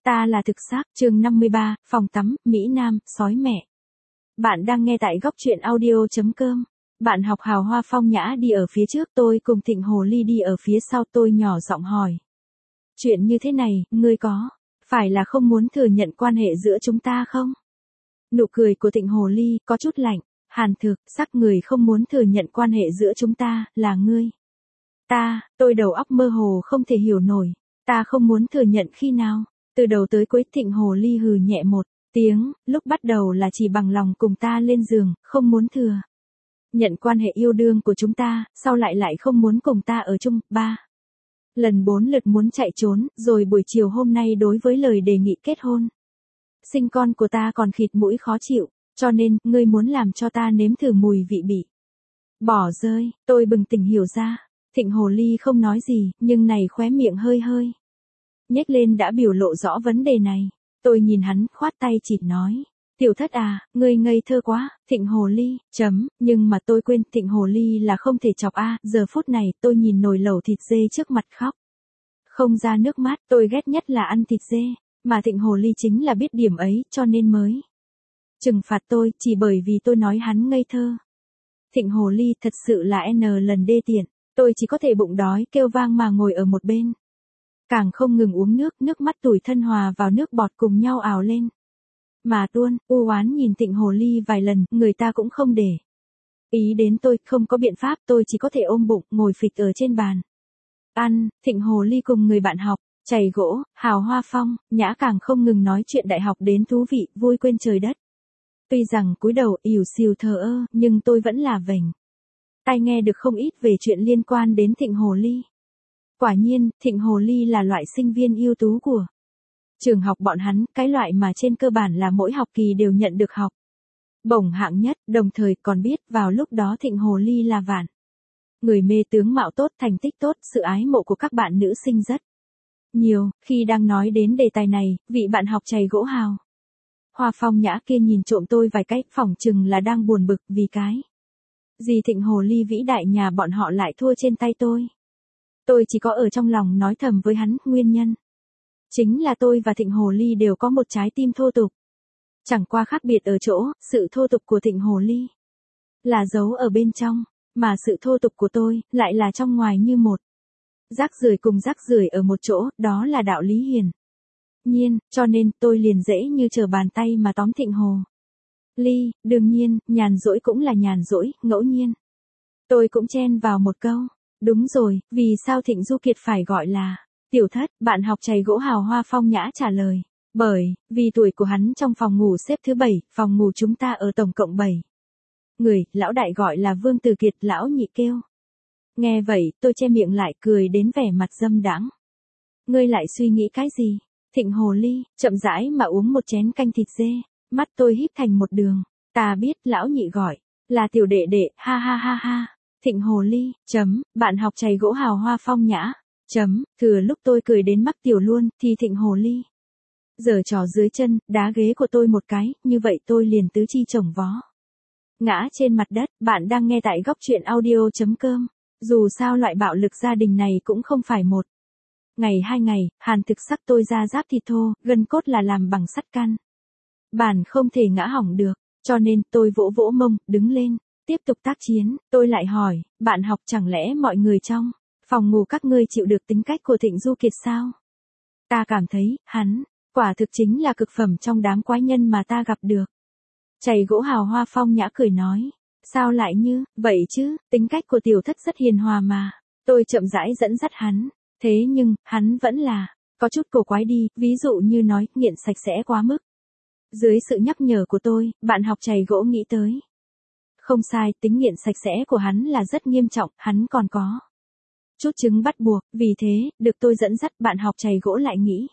Ta là thực xác, chương 53, phòng tắm, Mỹ Nam, sói mẹ. Bạn đang nghe tại góc truyện audio.com. Bạn học Hào Hoa phong nhã đi ở phía trước, tôi cùng Thịnh Hồ Ly đi ở phía sau, tôi nhỏ giọng hỏi. Chuyện như thế này, ngươi phải là không muốn thừa nhận quan hệ giữa chúng ta không? Nụ cười của Thịnh Hồ Ly có chút lạnh, hàn thực, sắc người không muốn thừa nhận quan hệ giữa chúng ta, là ngươi. Tôi đầu óc mơ hồ không thể hiểu nổi, ta không muốn thừa nhận khi nào? Từ đầu tới cuối Thịnh Hồ Ly hừ nhẹ một tiếng, lúc bắt đầu là chỉ bằng lòng cùng ta lên giường, không muốn thừa nhận quan hệ yêu đương của chúng ta, sau lại không muốn cùng ta ở chung, 4 lượt muốn chạy trốn, rồi buổi chiều hôm nay đối với lời đề nghị kết hôn. Sinh con của ta còn khịt mũi khó chịu, cho nên, ngươi muốn làm cho ta nếm thử mùi vị bị bỏ rơi, tôi bừng tỉnh hiểu ra. Thịnh Hồ Ly không nói gì, nhưng này khóe miệng hơi nhếch lên đã biểu lộ rõ vấn đề này. Tôi nhìn hắn, khoát tay chịt nói. Tiểu thất à, ngươi ngây thơ quá, Thịnh Hồ Ly, nhưng mà tôi quên, Thịnh Hồ Ly là không thể chọc giờ phút này tôi nhìn nồi lẩu thịt dê trước mặt khóc. Không ra nước mắt, tôi ghét nhất là ăn thịt dê, mà Thịnh Hồ Ly chính là biết điểm ấy, cho nên mới trừng phạt tôi, chỉ bởi vì tôi nói hắn ngây thơ. Thịnh Hồ Ly thật sự là lần đê tiện, tôi chỉ có thể bụng đói kêu vang mà ngồi ở một bên. Càng không ngừng uống nước mắt tủi thân hòa vào nước bọt cùng nhau ào lên. Mà tuôn, u oán nhìn Thịnh Hồ Ly vài lần, người ta cũng không để ý đến tôi, không có biện pháp, tôi chỉ có thể ôm bụng, ngồi phịch ở trên bàn. Ăn, Thịnh Hồ Ly cùng người bạn học, chày gỗ, Hào Hoa phong, nhã càng không ngừng nói chuyện đại học đến thú vị, vui quên trời đất. Tuy rằng cúi đầu, ỉu xìu thờ ơ, nhưng tôi vẫn là vểnh tai nghe được không ít về chuyện liên quan đến Thịnh Hồ Ly. Quả nhiên, Thịnh Hồ Ly là loại sinh viên ưu tú của trường học bọn hắn, cái loại mà trên cơ bản là mỗi học kỳ đều nhận được học bổng hạng nhất, đồng thời còn biết vào lúc đó Thịnh Hồ Ly là vạn người mê tướng mạo tốt, thành tích tốt, sự ái mộ của các bạn nữ sinh rất nhiều. Khi đang nói đến đề tài này, vị bạn học chày gỗ Hào Hoa phong nhã kia nhìn trộm tôi vài cái, phỏng chừng là đang buồn bực vì cái gì Thịnh Hồ Ly vĩ đại nhà bọn họ lại thua trên tay tôi. Tôi chỉ có ở trong lòng nói thầm với hắn, nguyên nhân chính là tôi và Thịnh Hồ Ly đều có một trái tim thô tục. Chẳng qua khác biệt ở chỗ, sự thô tục của Thịnh Hồ Ly là giấu ở bên trong, mà sự thô tục của tôi lại là trong ngoài như một rác rưởi cùng rác rưởi ở một chỗ, đó là đạo lý hiển nhiên, cho nên tôi liền dễ như trở bàn tay mà tóm Thịnh Hồ Ly. Đương nhiên, nhàn rỗi cũng là nhàn rỗi, ngẫu nhiên tôi cũng chen vào một câu. Đúng rồi, vì sao Thịnh Du Kiệt phải gọi là tiểu thất? Bạn học chày gỗ Hào Hoa phong nhã trả lời. Bởi vì tuổi của hắn trong phòng ngủ xếp thứ 7, phòng ngủ chúng ta ở tổng cộng 7 người, lão đại gọi là Vương Từ Kiệt, lão nhị kêu. Nghe vậy, tôi che miệng lại, cười đến vẻ mặt dâm đãng. Ngươi lại suy nghĩ cái gì? Thịnh Hồ Ly chậm rãi mà uống một chén canh thịt dê, mắt tôi híp thành một đường. Ta biết, lão nhị gọi là tiểu đệ đệ, ha ha ha ha. Thịnh Hồ Ly, bạn học chày gỗ Hào Hoa phong nhã, thừa lúc tôi cười đến mắc tiểu luôn, thì Thịnh Hồ Ly giở trò dưới chân, đá ghế của tôi một cái, như vậy tôi liền tứ chi chồng vó ngã trên mặt đất. Bạn đang nghe tại góc truyện audio.com. Dù sao loại bạo lực gia đình này cũng không phải một ngày 2 ngày, hàn thực sắc tôi ra giáp thịt thô, gân cốt là làm bằng sắt căn bản không thể ngã hỏng được, cho nên tôi vỗ vỗ mông, đứng lên. Tiếp tục tác chiến, tôi lại hỏi, bạn học chẳng lẽ mọi người trong phòng ngủ các ngươi chịu được tính cách của Thịnh Du Kiệt sao? Ta cảm thấy, hắn quả thực chính là cực phẩm trong đám quái nhân mà ta gặp được. Chày gỗ Hào Hoa phong nhã cười nói, sao lại như vậy chứ, tính cách của tiểu thất rất hiền hòa mà. Tôi chậm rãi dẫn dắt hắn, thế nhưng, hắn vẫn là có chút cổ quái đi, ví dụ như nói, nghiện sạch sẽ quá mức. Dưới sự nhắc nhở của tôi, bạn học chày gỗ nghĩ tới. Không sai, tính nghiện sạch sẽ của hắn là rất nghiêm trọng, hắn còn có chút chứng bắt buộc, vì thế, được tôi dẫn dắt, bạn học chày gỗ lại nghĩ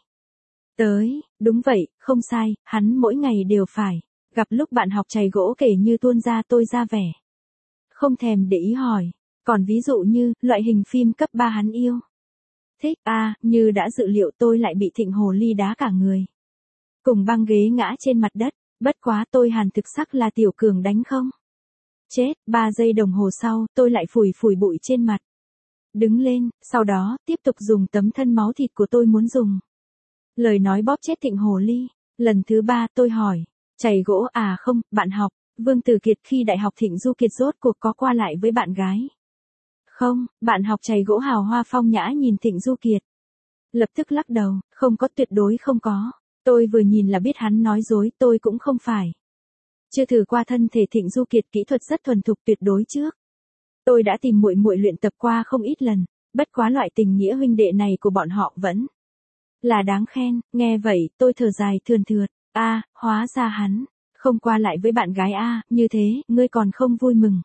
đúng vậy, không sai, hắn mỗi ngày đều phải gặp lúc bạn học chày gỗ kể như tuôn ra, tôi ra vẻ không thèm để ý hỏi, còn ví dụ như, loại hình phim cấp 3 hắn yêu thích, như đã dự liệu tôi lại bị Thịnh Hồ Ly đá cả người cùng băng ghế ngã trên mặt đất, bất quá tôi hàn thực sắc là tiểu cường đánh không chết. 3 giây đồng hồ sau, tôi lại phủi bụi trên mặt. Đứng lên, sau đó, tiếp tục dùng tấm thân máu thịt của tôi muốn dùng Lời nói bóp chết Thịnh Hồ Ly. Lần thứ 3 tôi hỏi. Chày gỗ à không, bạn học. Vương Tử Kiệt khi đại học Thịnh Du Kiệt rốt cuộc có qua lại với bạn gái. Không, bạn học chày gỗ hào hoa phong nhã nhìn Thịnh Du Kiệt. Lập tức lắc đầu, không có, tuyệt đối không có. Tôi vừa nhìn là biết hắn nói dối, tôi cũng không phải. Chưa thử qua thân thể Thịnh Du Kiệt, kỹ thuật rất thuần thục, tuyệt đối trước. Tôi đã tìm muội muội luyện tập qua không ít lần, bất quá loại tình nghĩa huynh đệ này của bọn họ vẫn là đáng khen. Nghe vậy, tôi thở dài thườn thượt, hóa ra hắn không qua lại với bạn gái như thế, ngươi còn không vui mừng.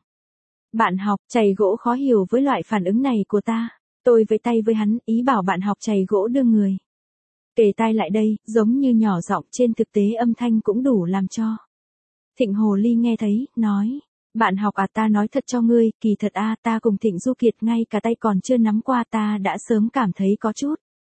Bạn học chày gỗ khó hiểu với loại phản ứng này của ta. Tôi vẫy tay với hắn, ý bảo bạn học chày gỗ đưa người kề tai lại đây, giống như nhỏ giọng, trên thực tế âm thanh cũng đủ làm cho Thịnh Hồ Ly nghe thấy, nói. Bạn học ta nói thật cho ngươi, kỳ thật ta cùng Thịnh Du Kiệt ngay cả tay còn chưa nắm qua, ta đã sớm cảm thấy có chút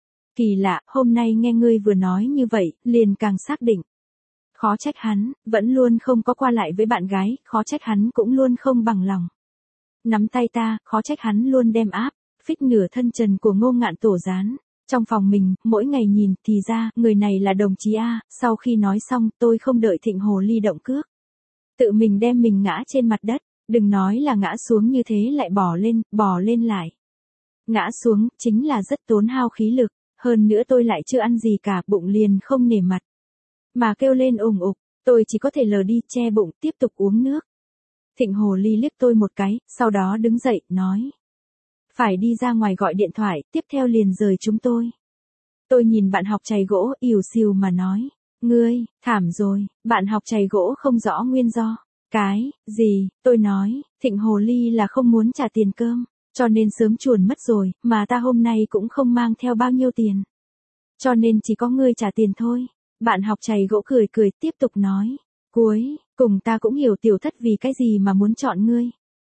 kỳ lạ, hôm nay nghe ngươi vừa nói như vậy, liền càng xác định. Khó trách hắn, vẫn luôn không có qua lại với bạn gái, khó trách hắn cũng luôn không bằng lòng nắm tay ta, khó trách hắn luôn đem áp phích nửa thân trần của Ngô Ngạn Tổ dán trong phòng mình, mỗi ngày nhìn, thì ra, người này là đồng chí Sau khi nói xong, tôi không đợi Thịnh Hồ Ly động cước, tự mình đem mình ngã trên mặt đất, đừng nói là ngã xuống như thế lại bò lên lại. Ngã xuống, chính là rất tốn hao khí lực, hơn nữa tôi lại chưa ăn gì cả, bụng liền không nể mặt. Mà kêu lên ủng ục, tôi chỉ có thể lờ đi, che bụng, tiếp tục uống nước. Thịnh Hồ Ly liếc tôi một cái, sau đó đứng dậy, nói. Phải đi ra ngoài gọi điện thoại, tiếp theo liền rời chúng tôi. Tôi nhìn bạn học chày gỗ, ỉu xìu mà nói. Ngươi, thảm rồi, bạn học chày gỗ không rõ nguyên do. Cái, gì, tôi nói, Thịnh Hồ Ly là không muốn trả tiền cơm, cho nên sớm chuồn mất rồi, mà ta hôm nay cũng không mang theo bao nhiêu tiền. Cho nên chỉ có ngươi trả tiền thôi. Bạn học chày gỗ cười cười, tiếp tục nói. Cuối cùng ta cũng hiểu tiểu thất vì cái gì mà muốn chọn ngươi.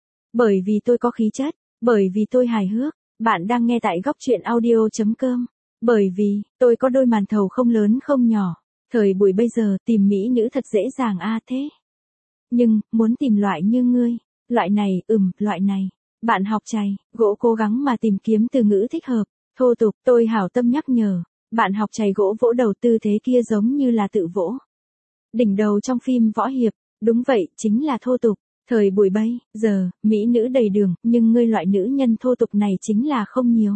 Bởi vì tôi có khí chất, bởi vì tôi hài hước. Bạn đang nghe tại góc truyện audio.com. Bởi vì, tôi có đôi màn thầu không lớn không nhỏ. Thời buổi bây giờ tìm mỹ nữ thật dễ dàng thế. Nhưng, muốn tìm loại như ngươi, loại này, loại này. Bạn học chày gỗ cố gắng mà tìm kiếm từ ngữ thích hợp, thô tục, tôi hảo tâm nhắc nhở. Bạn học chày gỗ vỗ đầu, tư thế kia giống như là tự vỗ đỉnh đầu trong phim võ hiệp, đúng vậy, chính là thô tục. Thời buổi bây giờ, mỹ nữ đầy đường, nhưng ngươi loại nữ nhân thô tục này chính là không nhiều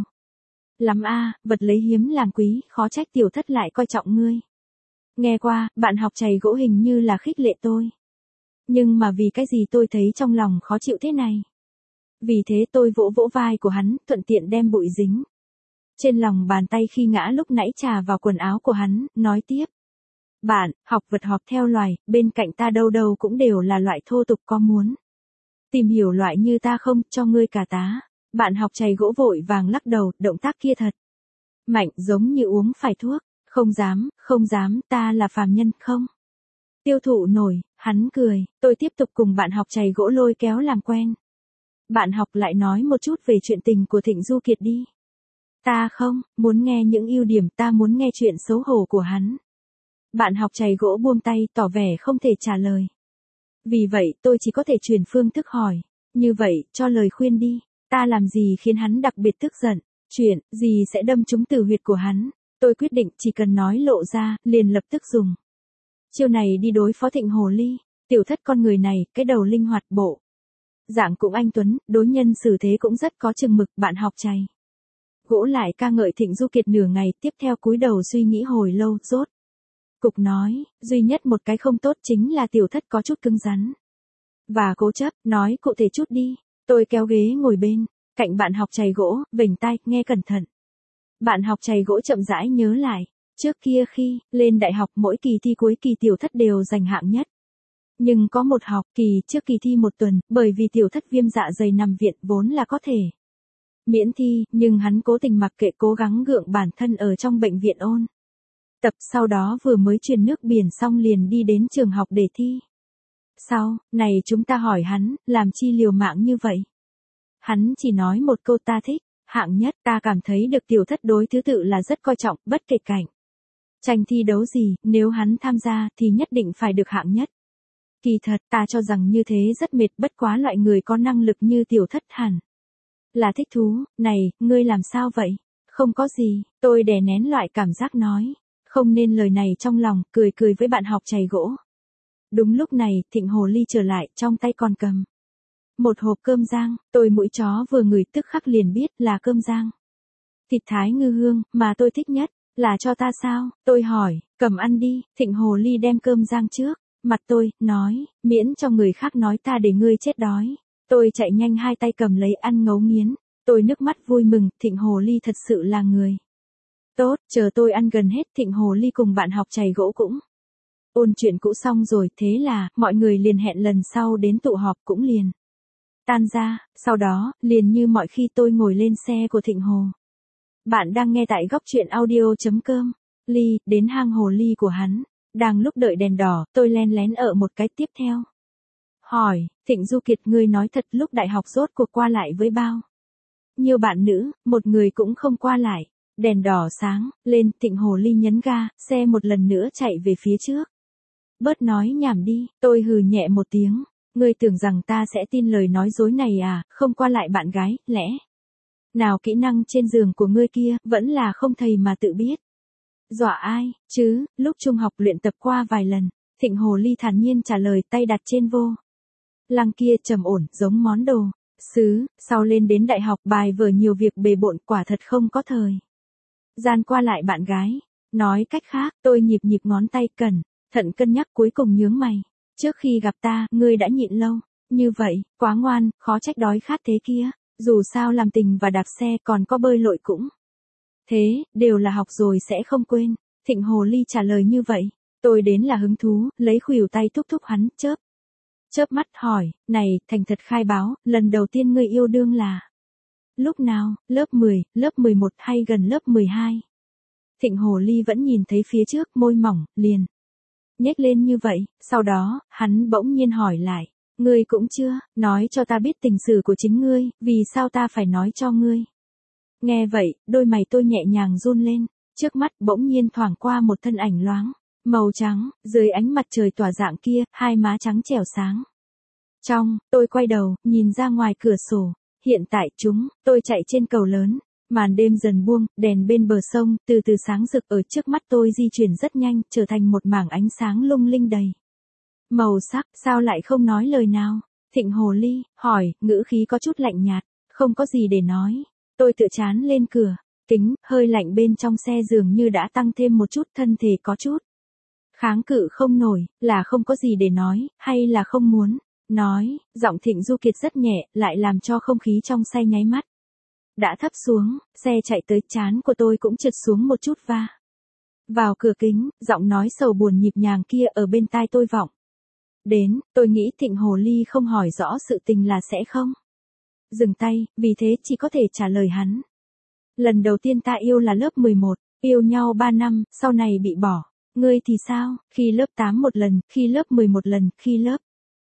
lắm vật lấy hiếm làm quý, khó trách tiểu thất lại coi trọng ngươi. Nghe qua, bạn học chày gỗ hình như là khích lệ tôi. Nhưng mà vì cái gì tôi thấy trong lòng khó chịu thế này? Vì thế tôi vỗ vỗ vai của hắn, thuận tiện đem bụi dính trên lòng bàn tay khi ngã lúc nãy trà vào quần áo của hắn, nói tiếp. Bạn, học vật họp theo loài, bên cạnh ta đâu đâu cũng đều là loại thô tục, có muốn tìm hiểu loại như ta không, cho ngươi cả tá. Bạn học chày gỗ vội vàng lắc đầu, động tác kia thật mạnh, giống như uống phải thuốc. Không dám, ta là phàm nhân, không tiêu thụ nổi. Hắn cười, tôi tiếp tục cùng bạn học chày gỗ lôi kéo làm quen. Bạn học lại nói một chút về chuyện tình của Thịnh Du Kiệt đi. Ta không muốn nghe những ưu điểm, ta muốn nghe chuyện xấu hổ của hắn. Bạn học chày gỗ buông tay, tỏ vẻ không thể trả lời. Vì vậy, tôi chỉ có thể chuyển phương thức hỏi. Như vậy, cho lời khuyên đi. Ta làm gì khiến hắn đặc biệt tức giận? Chuyện gì sẽ đâm trúng tử huyệt của hắn? Tôi quyết định chỉ cần nói lộ ra, liền lập tức dùng chiêu này đi đối phó Thịnh Hồ Ly. Tiểu thất con người này, cái đầu linh hoạt, bộ dạng cũng anh tuấn, đối nhân xử thế cũng rất có chừng mực. Bạn học chày gỗ lại ca ngợi Thịnh Du Kiệt nửa ngày, tiếp theo cúi đầu suy nghĩ hồi lâu, rốt cục nói, duy nhất một cái không tốt chính là tiểu thất có chút cứng rắn và cố chấp. Nói cụ thể chút đi. Tôi kéo ghế ngồi bên cạnh bạn học chày gỗ, vểnh tai, nghe cẩn thận. Bạn học chày gỗ chậm rãi nhớ lại, trước kia khi lên đại học, mỗi kỳ thi cuối kỳ tiểu thất đều giành hạng nhất. Nhưng có một học kỳ trước kỳ thi một tuần, bởi vì tiểu thất viêm dạ dày nằm viện, vốn là có thể miễn thi, nhưng hắn cố tình mặc kệ, cố gắng gượng bản thân ở trong bệnh viện ôn tập, sau đó vừa mới truyền nước biển xong liền đi đến trường học để thi. Sau này chúng ta hỏi hắn, làm chi liều mạng như vậy? Hắn chỉ nói một câu, ta thích hạng nhất. Ta cảm thấy được tiểu thất đối thứ tự là rất coi trọng, bất kể cảnh tranh thi đấu gì, nếu hắn tham gia thì nhất định phải được hạng nhất. Kỳ thật, ta cho rằng như thế rất mệt, bất quá loại người có năng lực như tiểu thất hẳn là thích thú. Này, ngươi làm sao vậy? Không có gì, tôi đè nén loại cảm giác nói. không nên lời này trong lòng, cười cười với bạn học chày gỗ. Đúng lúc này, Thịnh Hồ Ly trở lại, trong tay còn cầm một hộp cơm rang, tôi mũi chó vừa ngửi tức khắc liền biết là cơm rang. Thịt thái ngư hương, mà tôi thích nhất, là cho ta sao? Tôi hỏi, cầm ăn đi, Thịnh Hồ Ly đem cơm rang trước, mặt tôi, nói, miễn cho người khác nói ta để ngươi chết đói. Tôi chạy nhanh hai tay cầm lấy ăn ngấu nghiến, tôi nước mắt vui mừng, Thịnh Hồ Ly thật sự là người tốt, chờ tôi ăn gần hết, Thịnh Hồ Ly cùng bạn học chày gỗ cũng ôn chuyện cũ xong rồi, thế là, mọi người liền hẹn lần sau đến tụ họp cũng liền tan ra, sau đó, liền như mọi khi tôi ngồi lên xe của Thịnh Hồ. Bạn đang nghe tại góc truyện audio.com. Ly, đến hang hồ ly của hắn. Đang lúc đợi đèn đỏ, tôi len lén ở một cái tiếp theo. Hỏi, Thịnh Du Kiệt, ngươi nói thật lúc đại học rốt cuộc qua lại với bao nhiều bạn nữ, một người cũng không qua lại. Đèn đỏ sáng, lên, Thịnh Hồ Ly nhấn ga, xe một lần nữa chạy về phía trước. Bớt nói nhảm đi, tôi hừ nhẹ một tiếng. Ngươi tưởng rằng ta sẽ tin lời nói dối này à, không qua lại bạn gái, lẽ nào kỹ năng trên giường của ngươi kia, vẫn là không thầy mà tự biết. Dọa ai, chứ, lúc trung học luyện tập qua vài lần, Thịnh Hồ Ly thản nhiên trả lời, tay đặt trên vô lăng kia trầm ổn, giống món đồ sứ, sau lên đến đại học bài vở nhiều việc bề bộn, quả thật không có thời gian qua lại bạn gái. Nói cách khác, tôi nhịp nhịp ngón tay cẩn thận cân nhắc, cuối cùng nhướng mày. Trước khi gặp ta, ngươi đã nhịn lâu như vậy, quá ngoan, khó trách đói khát thế kia. Dù sao làm tình và đạp xe còn có bơi lội cũng thế, đều là học rồi sẽ không quên. Thịnh Hồ Ly trả lời như vậy. Tôi đến là hứng thú, lấy khuỷu tay thúc thúc hắn, chớp mắt hỏi, này, thành thật khai báo, lần đầu tiên ngươi yêu đương là lúc nào, lớp 10, lớp 11 hay gần lớp 12? Thịnh Hồ Ly vẫn nhìn thấy phía trước, môi mỏng, liền nhếch lên như vậy, sau đó, hắn bỗng nhiên hỏi lại. Ngươi cũng chưa, nói cho ta biết tình sử của chính ngươi, vì sao ta phải nói cho ngươi? Nghe vậy, đôi mày tôi nhẹ nhàng run lên, trước mắt bỗng nhiên thoảng qua một thân ảnh loáng, màu trắng, dưới ánh mặt trời tỏa rạng kia, hai má trắng trẻo sáng. Tôi quay đầu, nhìn ra ngoài cửa sổ, hiện tại tôi chạy trên cầu lớn, màn đêm dần buông, đèn bên bờ sông, từ từ sáng rực ở trước mắt tôi di chuyển rất nhanh, trở thành một mảng ánh sáng lung linh đầy màu sắc, sao lại không nói lời nào? Thịnh Hồ Ly, hỏi, ngữ khí có chút lạnh nhạt, không có gì để nói. Tôi tựa chán lên cửa, kính, hơi lạnh bên trong xe dường như đã tăng thêm một chút, thân thể có chút kháng cự không nổi, là không có gì để nói, hay là không muốn nói. Giọng Thịnh Du Kiệt rất nhẹ, lại làm cho không khí trong xe nháy mắt đã thấp xuống, xe chạy tới, trán của tôi cũng trượt xuống một chút vào cửa kính, giọng nói sầu buồn nhịp nhàng kia ở bên tai tôi vọng đến. Tôi nghĩ Thịnh Hồ Ly không hỏi rõ sự tình là sẽ không dừng tay, vì thế chỉ có thể trả lời hắn. Lần đầu tiên ta yêu là lớp 11, yêu nhau 3 năm, sau này bị bỏ. Ngươi thì sao? Khi lớp 8 một lần, khi lớp 11 lần, khi lớp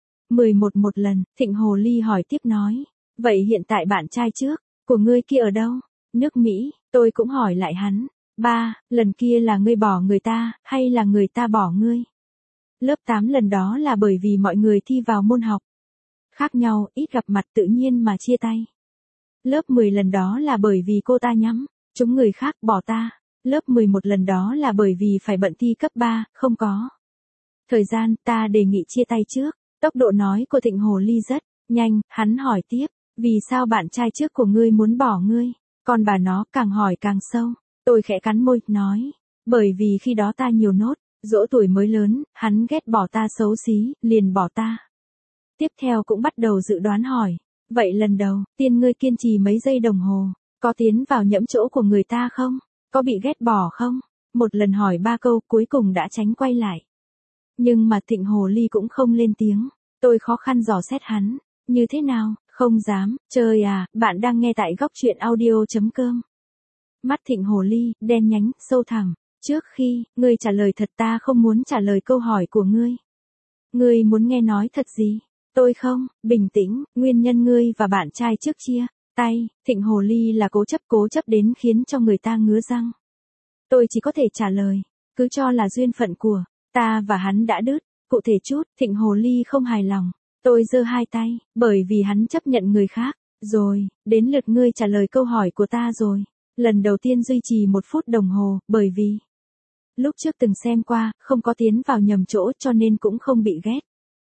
11 một lần. Thịnh Hồ Ly hỏi tiếp nói. Vậy hiện tại bạn trai trước của ngươi kia ở đâu? Nước Mỹ. Tôi cũng hỏi lại hắn. Lần kia là ngươi bỏ người ta, hay là người ta bỏ ngươi? Lớp 8 lần đó là bởi vì mọi người thi vào môn học khác nhau, ít gặp mặt tự nhiên mà chia tay. Lớp 10 lần đó là bởi vì cô ta nhắm trúng người khác bỏ ta. Lớp 11 lần đó là bởi vì phải bận thi cấp 3, không có thời gian, ta đề nghị chia tay trước. Tốc độ nói của Thịnh Hồ Ly rất nhanh, hắn hỏi tiếp, vì sao bạn trai trước của ngươi muốn bỏ ngươi? Còn bà nó càng hỏi càng sâu. Tôi khẽ cắn môi, nói, bởi vì khi đó ta nhiều nốt, dỗ tuổi mới lớn, hắn ghét bỏ ta xấu xí, liền bỏ ta. Tiếp theo cũng bắt đầu dự đoán hỏi, vậy lần đầu tiên ngươi kiên trì mấy giây đồng hồ, có tiến vào nhẫm chỗ của người ta không? Có bị ghét bỏ không? Một lần hỏi 3 câu, cuối cùng đã tránh quay lại. Nhưng mà Thịnh Hồ Ly cũng không lên tiếng. Tôi khó khăn dò xét hắn. Như thế nào? Không dám. Trời à, bạn đang nghe tại góc truyện audio.com. Mắt Thịnh Hồ Ly, đen nhánh, sâu thẳm. Trước khi, ngươi trả lời thật, ta không muốn trả lời câu hỏi của ngươi. Ngươi muốn nghe nói thật gì? Tôi không, bình tĩnh, nguyên nhân ngươi và bạn trai trước chia tay. Thịnh Hồ Ly là cố chấp đến khiến cho người ta ngứa răng. Tôi chỉ có thể trả lời, cứ cho là duyên phận của ta và hắn đã đứt. Cụ thể chút, Thịnh Hồ Ly không hài lòng. Tôi giơ hai tay, bởi vì hắn chấp nhận người khác. Rồi, đến lượt ngươi trả lời câu hỏi của ta rồi. Lần đầu tiên duy trì 1 phút đồng hồ, bởi vì lúc trước từng xem qua, không có tiến vào nhầm chỗ cho nên cũng không bị ghét.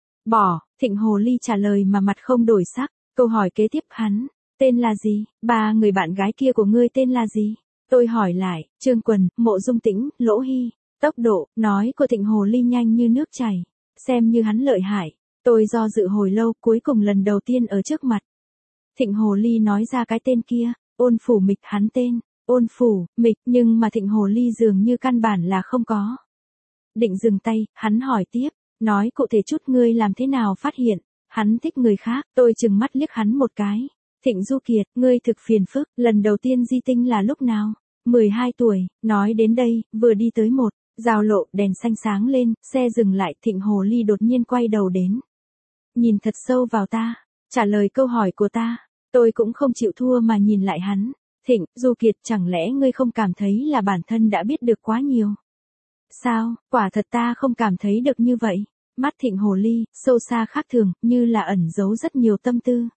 Bỏ, Thịnh Hồ Ly trả lời mà mặt không đổi sắc, câu hỏi kế tiếp hắn, tên là gì, ba người bạn gái kia của ngươi tên là gì? Tôi hỏi lại, Trương Quần, Mộ Dung Tĩnh, Lỗ Hy, tốc độ, nói của Thịnh Hồ Ly nhanh như nước chảy, xem như hắn lợi hại. Tôi do dự hồi lâu, cuối cùng lần đầu tiên ở trước mặt. Thịnh Hồ Ly nói ra cái tên kia, Ôn Phủ Mịch hắn tên, Ôn Phủ, Mịch, nhưng mà Thịnh Hồ Ly dường như căn bản là không có. Định dừng tay, hắn hỏi tiếp, nói cụ thể chút ngươi làm thế nào phát hiện, hắn thích người khác, tôi chừng mắt liếc hắn một cái. Thịnh Du Kiệt, ngươi thực phiền phức, lần đầu tiên di tinh là lúc nào? 12 tuổi, nói đến đây, vừa đi tới một, giao lộ, đèn xanh sáng lên, xe dừng lại, Thịnh Hồ Ly đột nhiên quay đầu đến. Nhìn thật sâu vào ta, trả lời câu hỏi của ta, tôi cũng không chịu thua mà nhìn lại hắn. Thịnh, Du Kiệt, chẳng lẽ ngươi không cảm thấy là bản thân đã biết được quá nhiều? Sao, quả thật ta không cảm thấy được như vậy. Mắt Thịnh Hồ Ly, sâu xa khác thường, như là ẩn giấu rất nhiều tâm tư.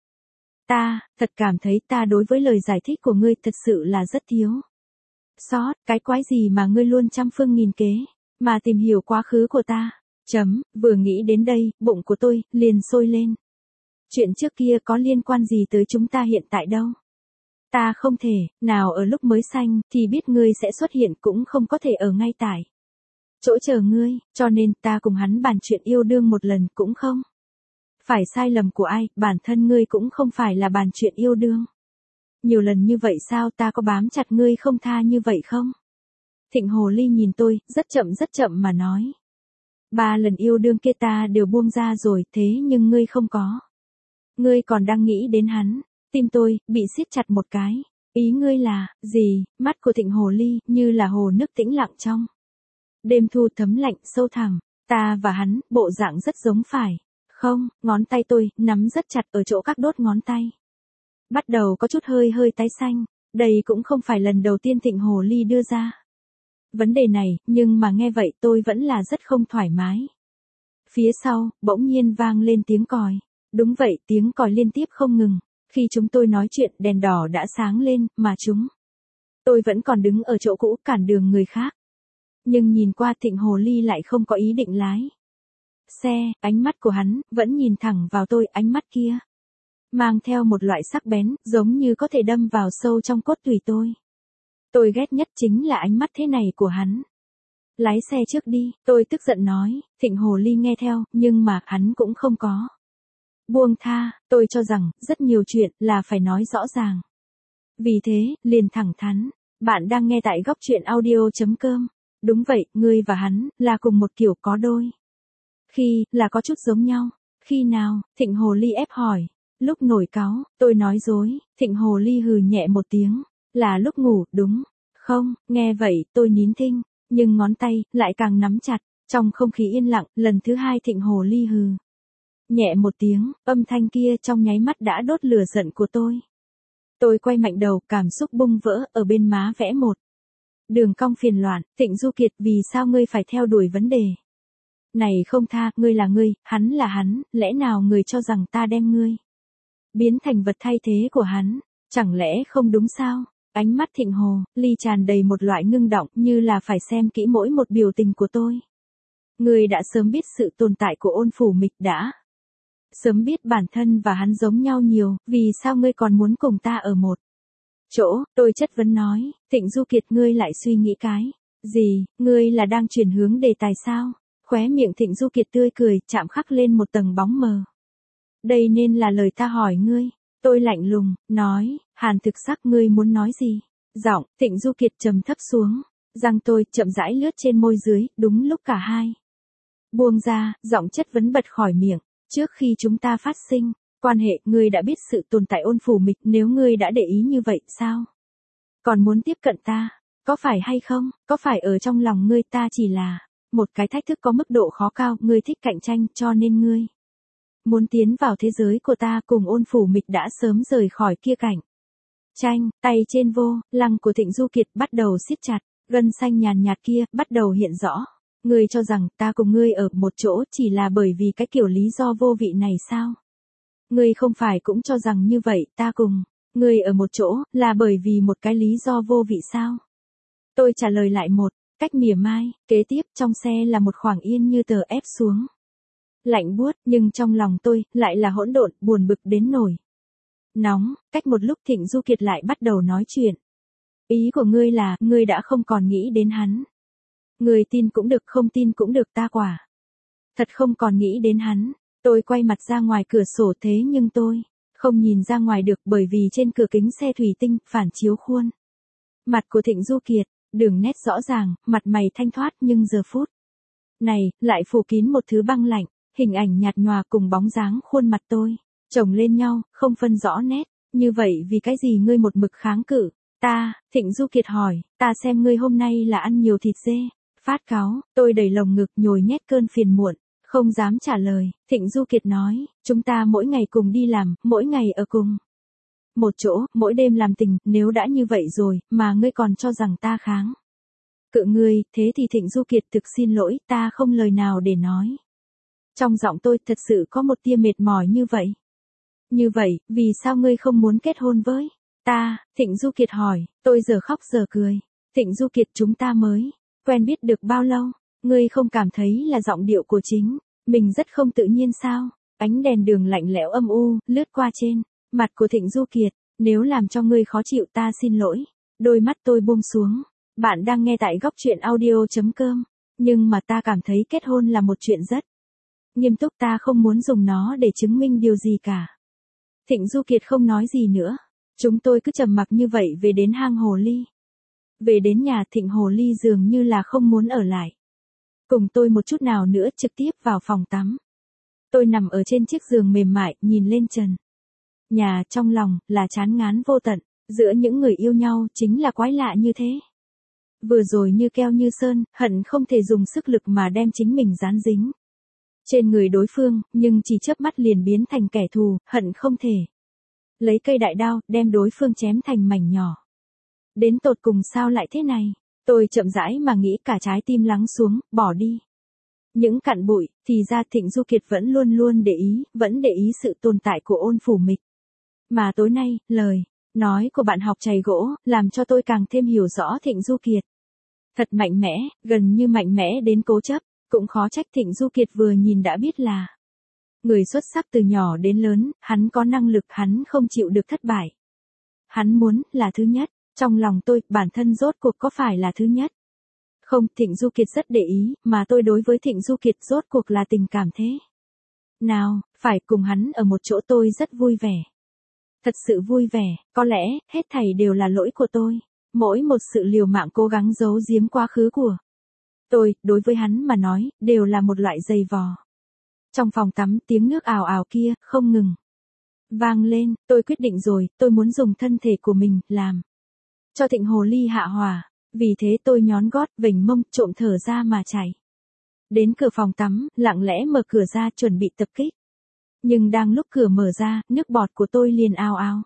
Ta, thật cảm thấy ta đối với lời giải thích của ngươi thật sự là rất thiếu sót, cái quái gì mà ngươi luôn trăm phương nghìn kế, mà tìm hiểu quá khứ của ta. Vừa nghĩ đến đây, bụng của tôi, liền sôi lên. Chuyện trước kia có liên quan gì tới chúng ta hiện tại đâu. Ta không thể, nào ở lúc mới sanh, thì biết ngươi sẽ xuất hiện cũng không có thể ở ngay tại chỗ chờ ngươi, cho nên ta cùng hắn bàn chuyện yêu đương một lần cũng không phải sai lầm của ai, bản thân ngươi cũng không phải là bàn chuyện yêu đương. Nhiều lần như vậy sao ta có bám chặt ngươi không tha như vậy không? Thịnh Hồ Ly nhìn tôi, rất chậm mà nói. 3 lần yêu đương kia ta đều buông ra rồi, thế nhưng ngươi không có. Ngươi còn đang nghĩ đến hắn, tim tôi, bị siết chặt một cái. Ý ngươi là, gì, mắt của Thịnh Hồ Ly, như là hồ nước tĩnh lặng trong đêm thu thấm lạnh sâu thẳm, ta và hắn, bộ dạng rất giống phải. Không, ngón tay tôi, nắm rất chặt ở chỗ các đốt ngón tay. Bắt đầu có chút hơi tái xanh, đây cũng không phải lần đầu tiên Thịnh Hồ Ly đưa ra vấn đề này, nhưng mà nghe vậy tôi vẫn là rất không thoải mái. Phía sau, bỗng nhiên vang lên tiếng còi. Đúng vậy, tiếng còi liên tiếp không ngừng. Khi chúng tôi nói chuyện, đèn đỏ đã sáng lên, mà tôi vẫn còn đứng ở chỗ cũ cản đường người khác. Nhưng nhìn qua Thịnh Hồ Ly lại không có ý định lái xe, ánh mắt của hắn vẫn nhìn thẳng vào tôi, ánh mắt kia mang theo một loại sắc bén, giống như có thể đâm vào sâu trong cốt tủy tôi. Tôi ghét nhất chính là ánh mắt thế này của hắn. Lái xe trước đi, tôi tức giận nói. Thịnh Hồ Ly nghe theo, nhưng mà hắn cũng không có buông tha. Tôi cho rằng rất nhiều chuyện là phải nói rõ ràng. Vì thế, liền thẳng thắn. Bạn đang nghe tại góc truyện audio.com. Đúng vậy, ngươi và hắn là cùng một kiểu, có đôi khi là có chút giống nhau. Khi nào? Thịnh Hồ Ly ép hỏi. Lúc nổi cáu, tôi nói dối. Thịnh Hồ Ly hừ nhẹ một tiếng. Là lúc ngủ, đúng không? Nghe vậy, tôi nín thinh, nhưng ngón tay lại càng nắm chặt. Trong không khí yên lặng, lần thứ 2 Thịnh Hồ Ly hừ nhẹ một tiếng, âm thanh kia trong nháy mắt đã đốt lửa giận của tôi. Tôi quay mạnh đầu, cảm xúc bung vỡ, ở bên má vẽ một đường cong phiền loạn. Thịnh Du Kiệt, vì sao ngươi phải theo đuổi vấn đề này không tha? Ngươi là ngươi, hắn là hắn, lẽ nào ngươi cho rằng ta đem ngươi biến thành vật thay thế của hắn? Chẳng lẽ không đúng sao? Ánh mắt Thịnh Hồ Ly tràn đầy một loại ngưng động, như là phải xem kỹ mỗi một biểu tình của tôi. Ngươi đã sớm biết sự tồn tại của Ôn Phủ Mịch, đã sớm biết bản thân và hắn giống nhau nhiều, vì sao ngươi còn muốn cùng ta ở một chỗ? Tôi chất vấn nói. Thịnh Du Kiệt, ngươi lại suy nghĩ cái gì? Ngươi là đang chuyển hướng đề tài sao? Khóe miệng Thịnh Du Kiệt tươi cười, chạm khắc lên một tầng bóng mờ. Đây nên là lời ta hỏi ngươi. Tôi lạnh lùng, nói, Hàn Thực Sắc, ngươi muốn nói gì? Giọng Thịnh Du Kiệt trầm thấp xuống, răng tôi chậm rãi lướt trên môi dưới, đúng lúc cả hai buông ra, giọng chất vấn bật khỏi miệng. Trước khi chúng ta phát sinh quan hệ, ngươi đã biết sự tồn tại Ôn Phủ Mịch, nếu ngươi đã để ý như vậy, sao còn muốn tiếp cận ta? Có phải hay không? Có phải ở trong lòng ngươi ta chỉ là một cái thách thức có mức độ khó cao, ngươi thích cạnh tranh, cho nên ngươi muốn tiến vào thế giới của ta? Cùng Ôn Phủ Mịch đã sớm rời khỏi kia cảnh tranh. Tay trên vô lăng của Thịnh Du Kiệt bắt đầu siết chặt, gân xanh nhàn nhạt kia bắt đầu hiện rõ. Ngươi cho rằng ta cùng ngươi ở một chỗ chỉ là bởi vì cái kiểu lý do vô vị này sao? Ngươi không phải cũng cho rằng như vậy, ta cùng ngươi ở một chỗ là bởi vì một cái lý do vô vị sao? Tôi trả lời lại một cách mỉa mai, kế tiếp trong xe là một khoảng yên như tờ ép xuống. Lạnh buốt, nhưng trong lòng tôi, lại là hỗn độn, buồn bực đến nổi. Nóng, cách một lúc Thịnh Du Kiệt lại bắt đầu nói chuyện. Ý của ngươi là, ngươi đã không còn nghĩ đến hắn. Ngươi tin cũng được, không tin cũng được, ta quả thật không còn nghĩ đến hắn. Tôi quay mặt ra ngoài cửa sổ, thế nhưng tôi không nhìn ra ngoài được bởi vì trên cửa kính xe thủy tinh phản chiếu khuôn mặt của Thịnh Du Kiệt, đường nét rõ ràng, mặt mày thanh thoát, nhưng giờ phút này lại phủ kín một thứ băng lạnh, hình ảnh nhạt nhòa cùng bóng dáng khuôn mặt tôi chồng lên nhau, không phân rõ nét. Như vậy vì cái gì ngươi một mực kháng cự? Ta, Thịnh Du Kiệt hỏi, ta xem ngươi hôm nay là ăn nhiều thịt dê, phát cáu. Tôi đầy lồng ngực nhồi nhét cơn phiền muộn, không dám trả lời. Thịnh Du Kiệt nói, chúng ta mỗi ngày cùng đi làm, mỗi ngày ở cùng một chỗ, mỗi đêm làm tình, nếu đã như vậy rồi, mà ngươi còn cho rằng ta kháng cự ngươi, thế thì Thịnh Du Kiệt thực xin lỗi, ta không lời nào để nói. Trong giọng tôi thật sự có một tia mệt mỏi như vậy. Như vậy, vì sao ngươi không muốn kết hôn với ta? Thịnh Du Kiệt hỏi, tôi giờ khóc giờ cười. Thịnh Du Kiệt, chúng ta mới quen biết được bao lâu? Ngươi không cảm thấy là giọng điệu của chính mình rất không tự nhiên sao? Ánh đèn đường lạnh lẽo âm u, lướt qua trên mặt của Thịnh Du Kiệt. Nếu làm cho ngươi khó chịu, ta xin lỗi. Đôi mắt tôi buông xuống. Bạn đang nghe tại góc truyện audio.com. Nhưng mà ta cảm thấy kết hôn là một chuyện rất nghiêm túc, ta không muốn dùng nó để chứng minh điều gì cả. Thịnh Du Kiệt không nói gì nữa. Chúng tôi cứ trầm mặc như vậy về đến hang Hồ Ly. Về đến nhà, Thịnh Hồ Ly dường như là không muốn ở lại cùng tôi một chút nào nữa, trực tiếp vào phòng tắm. Tôi nằm ở trên chiếc giường mềm mại, nhìn lên trần nhà, trong lòng là chán ngán vô tận. Giữa những người yêu nhau chính là quái lạ như thế. Vừa rồi như keo như sơn, hận không thể dùng sức lực mà đem chính mình dán dính trên người đối phương, nhưng chỉ chớp mắt liền biến thành kẻ thù, hận không thể lấy cây đại đao, đem đối phương chém thành mảnh nhỏ. Đến tột cùng sao lại thế này? Tôi chậm rãi mà nghĩ, cả trái tim lắng xuống, bỏ đi những cặn bụi, thì ra Thịnh Du Kiệt vẫn luôn luôn vẫn để ý sự tồn tại của Ôn Phủ Mịch. Mà tối nay, lời nói của bạn học chày gỗ, làm cho tôi càng thêm hiểu rõ Thịnh Du Kiệt. Thật mạnh mẽ, gần như mạnh mẽ đến cố chấp. Cũng khó trách Thịnh Du Kiệt vừa nhìn đã biết là người xuất sắc từ nhỏ đến lớn, hắn có năng lực, hắn không chịu được thất bại. Hắn muốn là thứ nhất. Trong lòng tôi, bản thân rốt cuộc có phải là thứ nhất? Không, Thịnh Du Kiệt rất để ý, mà tôi đối với Thịnh Du Kiệt rốt cuộc là tình cảm thế nào, phải cùng hắn ở một chỗ tôi rất vui vẻ. Thật sự vui vẻ, có lẽ, hết thảy đều là lỗi của tôi. Mỗi một sự liều mạng cố gắng giấu giếm quá khứ của tôi, đối với hắn mà nói, đều là một loại giày vò. Trong phòng tắm, tiếng nước ào ào kia, không ngừng vang lên. Tôi quyết định rồi, tôi muốn dùng thân thể của mình, làm cho Thịnh Hồ Ly hạ hỏa. Vì thế tôi nhón gót, vểnh mông, trộm thở ra mà chạy đến cửa phòng tắm, lặng lẽ mở cửa ra, chuẩn bị tập kích. Nhưng đang lúc cửa mở ra, nước bọt của tôi liền ào ào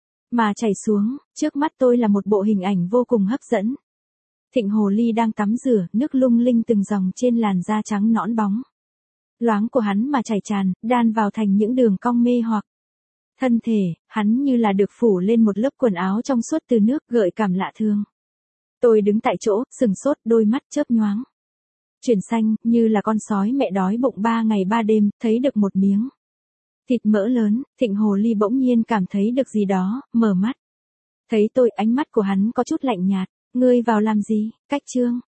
mà chảy xuống. Trước mắt tôi là một bộ hình ảnh vô cùng hấp dẫn. Thịnh Hồ Ly đang tắm rửa, nước lung linh từng dòng trên làn da trắng nõn bóng loáng của hắn mà chảy tràn, đan vào thành những đường cong mê hoặc. Thân thể, hắn như là được phủ lên một lớp quần áo trong suốt từ nước, gợi cảm lạ thường. Tôi đứng tại chỗ, sừng sốt, đôi mắt chớp nhoáng chuyển xanh, như là con sói mẹ đói bụng 3 ngày 3 đêm, thấy được một miếng thịt mỡ lớn. Thịnh Hồ Ly bỗng nhiên cảm thấy được gì đó, mở mắt. Thấy tôi, ánh mắt của hắn có chút lạnh nhạt. Ngươi vào làm gì? Cách chương